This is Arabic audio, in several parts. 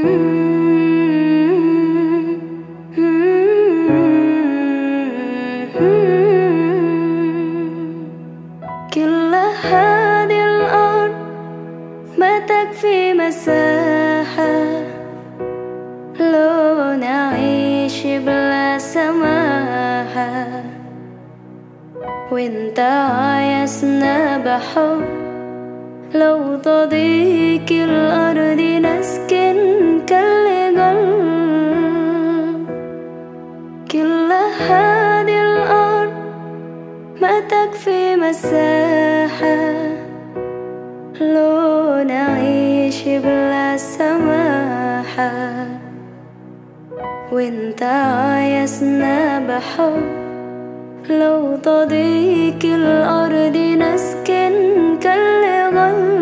كل هذه الأرض ما تكفي مساحة لو نعيش بلا سماحة، وانت عايزنا بحب لو تضيق الأرض نسكن كالقلب. كل هذه الأرض ما تكفي مساحة لو نعيش بلا سماحة، وانت عايزنا بحب لو تضيق الأرض نسكن كالغل.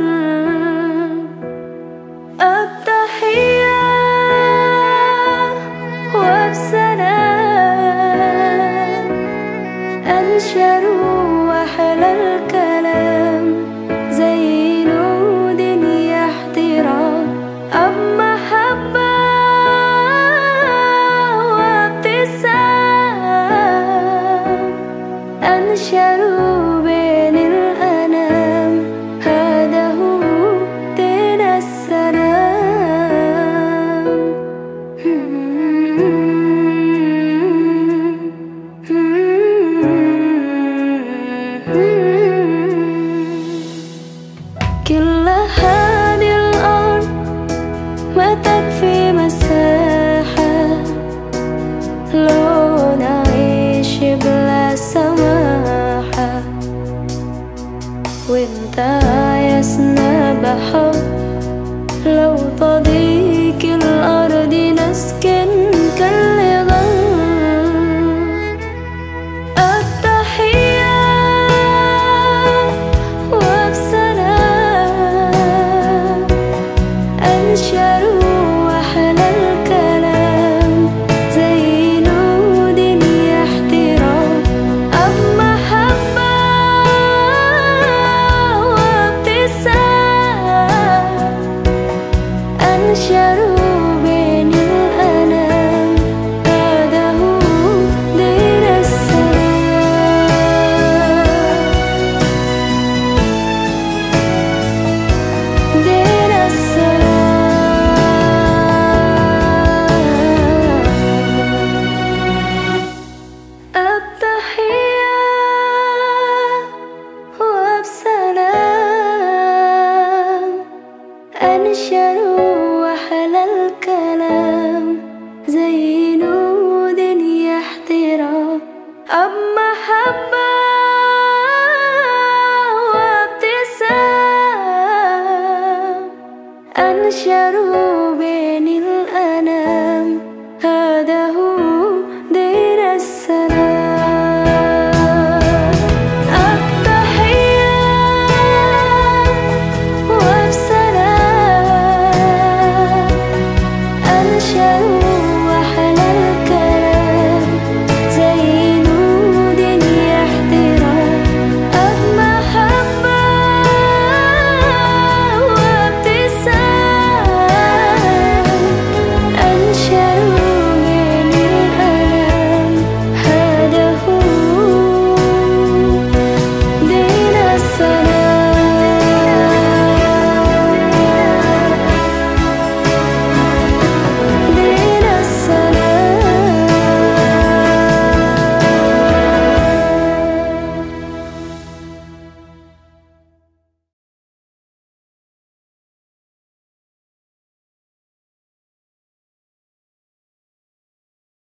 التحية وبسلام أنشروا أحلى الكلام زي نود يحترام محبة وابتسام أنشروا بين الأنام. هذا هو دين السلام. كل هذه الأرض ما تكفي مساحة لو نعيش بلا سماحة، وانت عايزنا بحب لو تضيق الأرض نسكن كالغل. التحية وبسلام أنشروا أحلى الكلام زي نود يحترام محبة وابتسام أنشروا بين الأنام. هذا هو دين السلام. دين السلام. التحية وبسلام أنشروا أحلى الكلام زي نود يحترام محبة وابتسام أنشروا